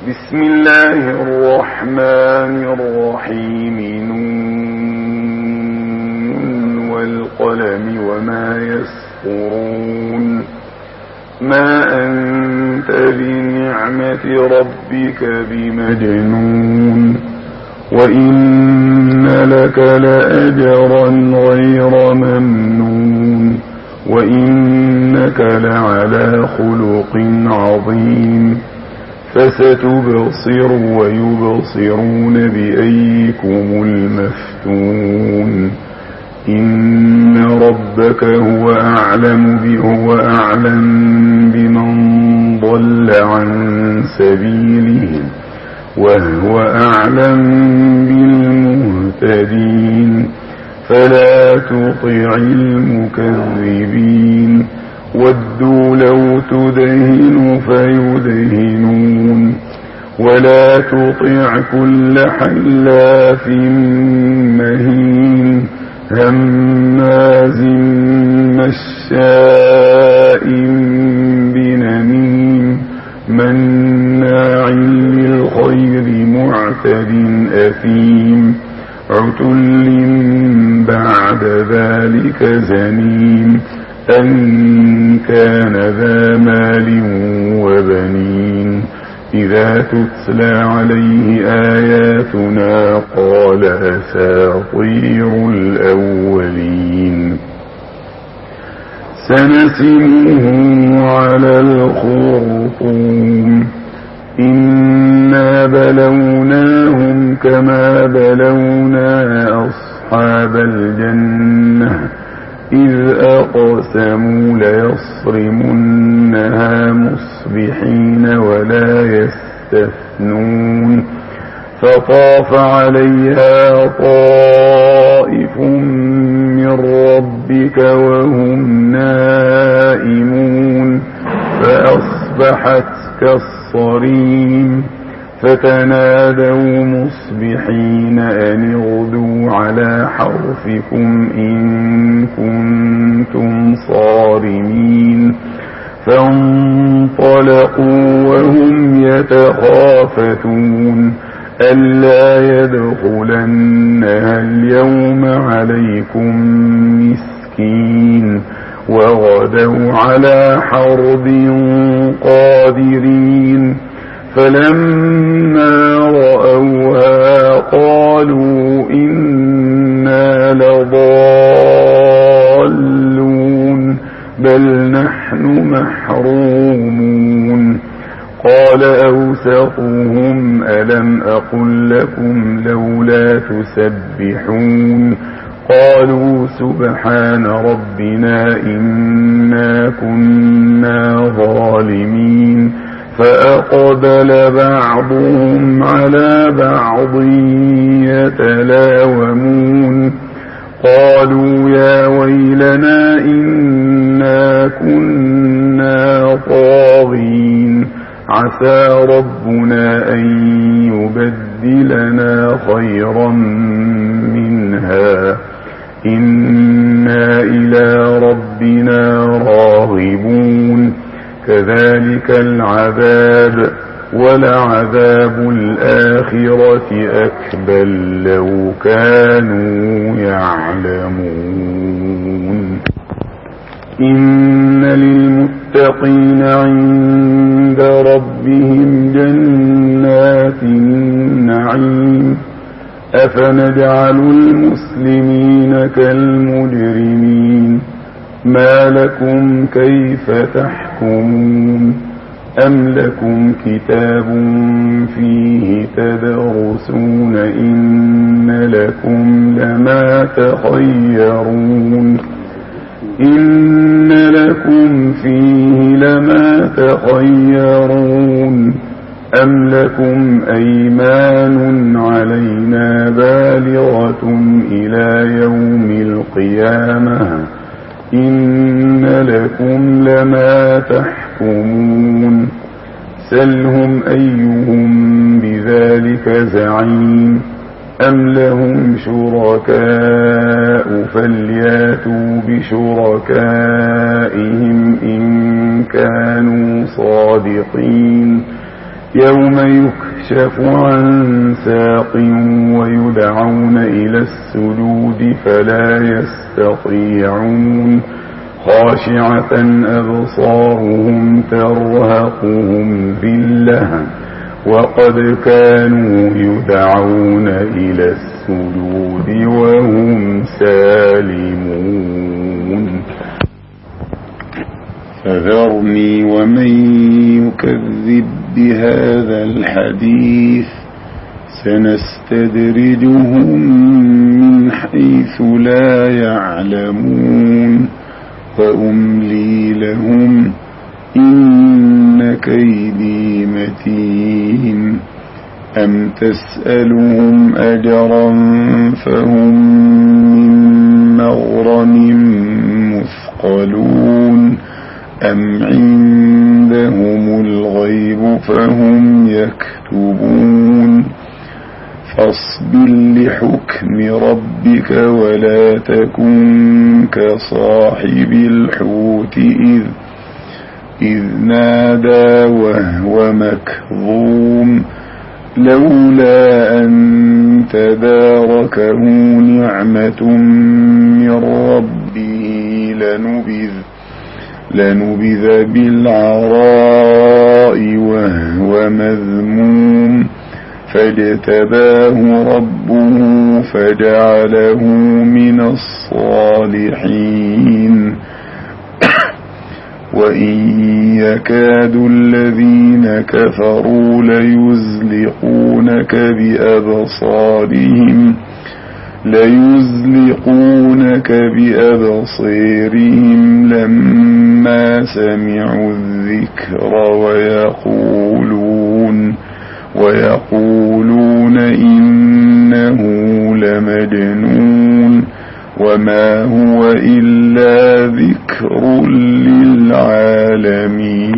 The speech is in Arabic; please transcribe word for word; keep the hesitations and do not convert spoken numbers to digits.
بسم الله الرحمن الرحيم. نون والقلم وما يسطرون. ما أنت بنعمة ربك بمجنون، وإن لك لأجرا غير ممنون، وإنك لعلى خلق عظيم. فستبصر ويبصرون بأيكم المفتون. إن ربك هو أعلم هو أعلم بمن ضل عن سبيله، وهو أعلم بالمهتدين. فلا تطع المكذبين، ودوا لو تدهن فيدهنون. ولا تطع كل حلاف مهين، هماز مشاء بنميم، مناع للخير معتد أثيم، عتل بعد ذلك زنيم، أن كان ذا مال وبنين. إذا تتلى عليه آياتنا قال أساطير الأولين. سنسمه على الخرطوم. إنا بلوناهم كما بلونا أصحاب الجنة إذ أقسموا ليصرمنها مصبحين ولا يستثنون. فطاف عليها طائف من ربك وهم نائمون، فأصبحت كالصريم. فتنادوا مصبحين أن اغدوا على حرثكم إن كنتم صارمين. فانطلقوا وهم يتخافتون ألا يدخلنها اليوم عليكم مسكين، وغدوا على حرد قادرين. فلما رأوها قالوا إنا لضالون بل نحن محرومون. قال أوسطهم ألم أقل لكم لولا تسبحون. قالوا سبحان ربنا إنا كنا ظالمين. فأقبل بعضهم على بعض يتلاومون. قالوا يا ويلنا إنا كنا طاغين، عسى ربنا أن يبدلنا خيرا منها، إنا إلى ربنا راغبون. كذلك العذاب، ولعذاب الآخرة أكبر لو كانوا يعلمون. إن للمتقين عند ربهم جنات النعيم. أفنجعل المسلمين كالمجرمين؟ ما لكم كيف تحكمون؟ أم لكم كتاب فيه تدرسون إن لكم لما تخيرون؟ إن لكم فيه لما تخيرون. أم لكم أيمان علينا بالغة إلى يوم القيامة؟ إن لكم لما تحكمون. سلهم أيهم بذلك زعيم. أم لهم شركاء فلياتوا بشركائهم إن كانوا صادقين. يوم يكشف عن ساق ويدعون إلى السجود فلا يستطيعون خاشعة أبصارهم ترهقهم ذلة وقد كانوا يدعون إلى السجود وهم سالمون فذرني ومن يكذب بهذا الحديث سنستدرجهم من حيث لا يعلمون وأملي لهم إن كيدي متين أم تسألهم أجرا فهم من مغرم مثقلون أم عندهم الغيب فهم يكتبون فاصبر لحكم ربك ولا تكن كصاحب الحوت إذ إذ نادى وهو مكظوم لولا أن تداركه نعمة من ربه لنبذ لنبذ بالعراء وهو مذموم فاجتباه ربه فجعله من الصالحين وإن يكاد الذين كفروا ليزلقونك بأبصارهم ليزلقونك بأبصيرهم لما سمعوا الذكر ويقولون ويقولون إنه لمجنون وما هو إلا ذكر للعالمين.